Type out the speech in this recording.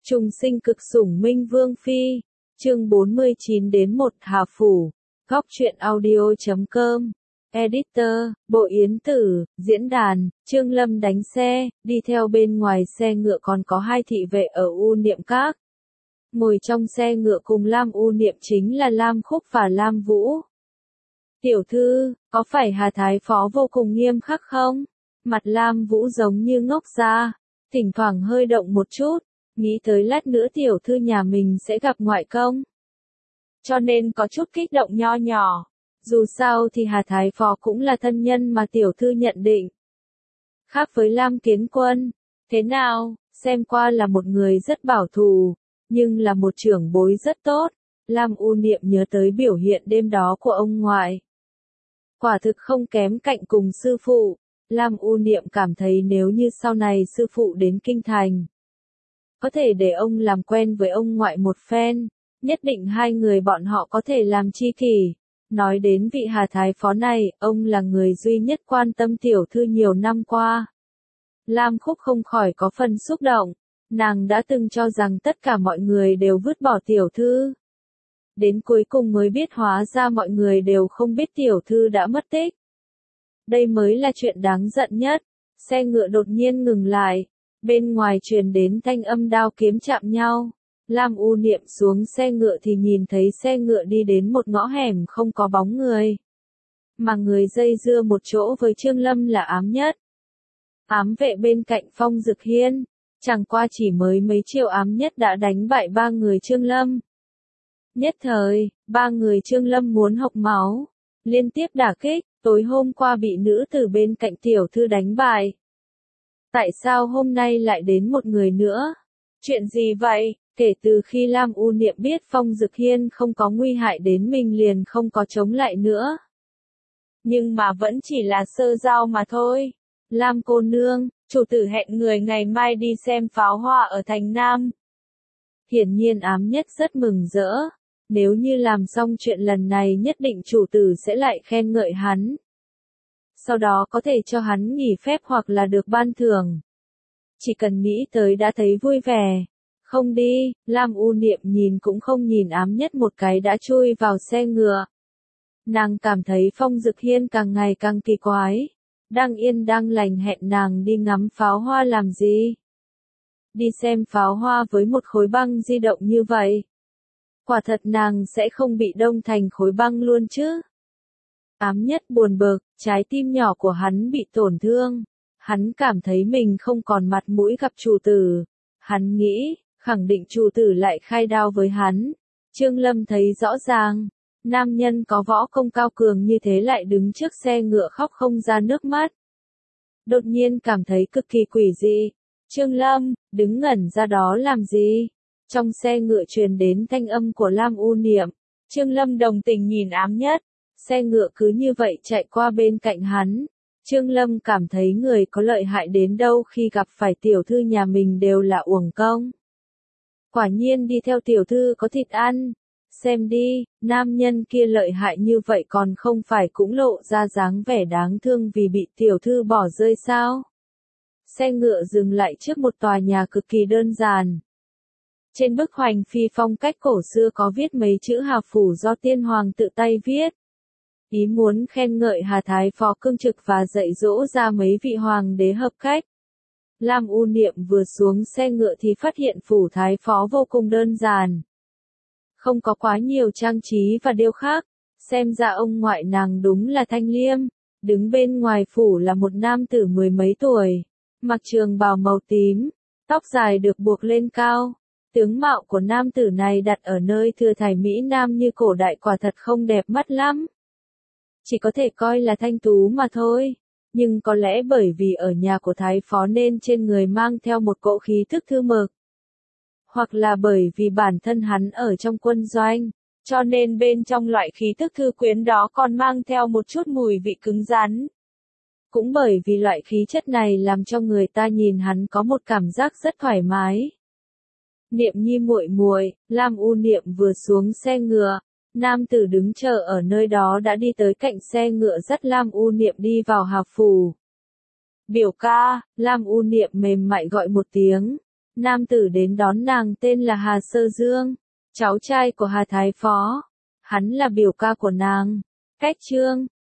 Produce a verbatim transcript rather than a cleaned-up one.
Trùng sinh cực sủng Minh Vương Phi, chương bốn mươi chín đến một Hà Phủ, góc truyện audio chấm com, editor, Bộ Yến Tử, diễn đàn, Trương Lâm đánh xe, đi theo bên ngoài xe ngựa còn có hai thị vệ ở U Niệm Các. Ngồi trong xe ngựa cùng Lam U Niệm chính là Lam Khúc và Lam Vũ. Tiểu thư, có phải Hà Thái Phó vô cùng nghiêm khắc không? Mặt Lam Vũ giống như ngốc ra, thỉnh thoảng hơi động một chút, nghĩ tới lát nữa tiểu thư nhà mình sẽ gặp ngoại công. Cho nên có chút kích động nho nhỏ, dù sao thì Hà Thái Phó cũng là thân nhân mà tiểu thư nhận định. Khác với Lam Kiến Quân, thế nào, xem qua là một người rất bảo thủ, nhưng là một trưởng bối rất tốt. Lam U Niệm nhớ tới biểu hiện đêm đó của ông ngoại. Quả thực không kém cạnh cùng sư phụ. Lam U Niệm cảm thấy nếu như sau này sư phụ đến Kinh Thành, có thể để ông làm quen với ông ngoại một phen, nhất định hai người bọn họ có thể làm tri kỷ. Nói đến vị Hà Thái Phó này, ông là người duy nhất quan tâm tiểu thư nhiều năm qua. Lam Khúc không khỏi có phần xúc động, nàng đã từng cho rằng tất cả mọi người đều vứt bỏ tiểu thư. Đến cuối cùng mới biết hóa ra mọi người đều không biết tiểu thư đã mất tích. Đây mới là chuyện đáng giận nhất. Xe ngựa đột nhiên ngừng lại, bên ngoài truyền đến thanh âm đao kiếm chạm nhau. Lam U Niệm xuống xe ngựa thì nhìn thấy xe ngựa đi đến một ngõ hẻm không có bóng người. Mà người dây dưa một chỗ với Trương Lâm là Ám Nhất. Ám vệ bên cạnh Phong Dực Hiên, chẳng qua chỉ mới mấy chiêu Ám Nhất đã đánh bại ba người Trương Lâm. Nhất thời, ba người Trương Lâm muốn hộc máu, liên tiếp đả kích, tối hôm qua bị nữ tử bên cạnh tiểu thư đánh bại. Tại sao hôm nay lại đến một người nữa? Chuyện gì vậy? Kể từ khi Lam U Niệm biết Phong Dực Hiên không có nguy hại đến mình liền không có chống lại nữa. Nhưng mà vẫn chỉ là sơ giao mà thôi. Lam cô nương, chủ tử hẹn người ngày mai đi xem pháo hoa ở thành Nam. Hiển nhiên Ám Nhất rất mừng rỡ. Nếu như làm xong chuyện lần này nhất định chủ tử sẽ lại khen ngợi hắn. Sau đó có thể cho hắn nghỉ phép hoặc là được ban thưởng. Chỉ cần nghĩ tới đã thấy vui vẻ. Không đi, Lam U Niệm nhìn cũng không nhìn Ám Nhất một cái đã chui vào xe ngựa. Nàng cảm thấy Phong Dực Hiên càng ngày càng kỳ quái. Đang yên đang lành hẹn nàng đi ngắm pháo hoa làm gì? Đi xem pháo hoa với một khối băng di động như vậy. Quả thật nàng sẽ không bị đông thành khối băng luôn chứ. Ám Nhất buồn bực, trái tim nhỏ của hắn bị tổn thương. Hắn cảm thấy mình không còn mặt mũi gặp chủ tử. Hắn nghĩ, khẳng định chủ tử lại khai đao với hắn. Trương Lâm thấy rõ ràng, nam nhân có võ công cao cường như thế lại đứng trước xe ngựa khóc không ra nước mắt. Đột nhiên cảm thấy cực kỳ quỷ dị. Trương Lâm, đứng ngẩn ra đó làm gì? Trong xe ngựa truyền đến thanh âm của Lam U Niệm. Trương Lâm đồng tình nhìn Ám Nhất. Xe ngựa cứ như vậy chạy qua bên cạnh hắn. Trương Lâm cảm thấy người có lợi hại đến đâu khi gặp phải tiểu thư nhà mình đều là uổng công. Quả nhiên đi theo tiểu thư có thịt ăn. Xem đi, nam nhân kia lợi hại như vậy còn không phải cũng lộ ra dáng vẻ đáng thương vì bị tiểu thư bỏ rơi sao? Xe ngựa dừng lại trước một tòa nhà cực kỳ đơn giản. Trên bức hoành phi phong cách cổ xưa có viết mấy chữ Hà Phủ do tiên hoàng tự tay viết. Ý muốn khen ngợi Hà Thái Phó cương trực và dạy dỗ ra mấy vị hoàng đế hợp cách. Lam U Niệm vừa xuống xe ngựa thì phát hiện phủ Thái Phó vô cùng đơn giản. Không có quá nhiều trang trí và điêu khắc. Xem ra ông ngoại nàng đúng là thanh liêm. Đứng bên ngoài phủ là một nam tử mười mấy tuổi. Mặc trường bào màu tím. Tóc dài được buộc lên cao. Tướng mạo của nam tử này đặt ở nơi thừa thải Mỹ Nam như cổ đại quả thật không đẹp mắt lắm. Chỉ có thể coi là thanh tú mà thôi. Nhưng có lẽ bởi vì ở nhà của Thái Phó nên trên người mang theo một cỗ khí thức thư mực. Hoặc là bởi vì bản thân hắn ở trong quân doanh, cho nên bên trong loại khí thức thư quyến đó còn mang theo một chút mùi vị cứng rắn. Cũng bởi vì loại khí chất này làm cho người ta nhìn hắn có một cảm giác rất thoải mái. Niệm nhi muội muội, Lam U Niệm vừa xuống xe ngựa, nam tử đứng chờ ở nơi đó đã đi tới cạnh xe ngựa dắt Lam U Niệm đi vào Hà Phủ. Biểu ca, Lam U Niệm mềm mại gọi một tiếng, Nam tử đến đón nàng tên là Hà Sơ Dương, cháu trai của Hà Thái Phó. Hắn là biểu ca của nàng. Cách chương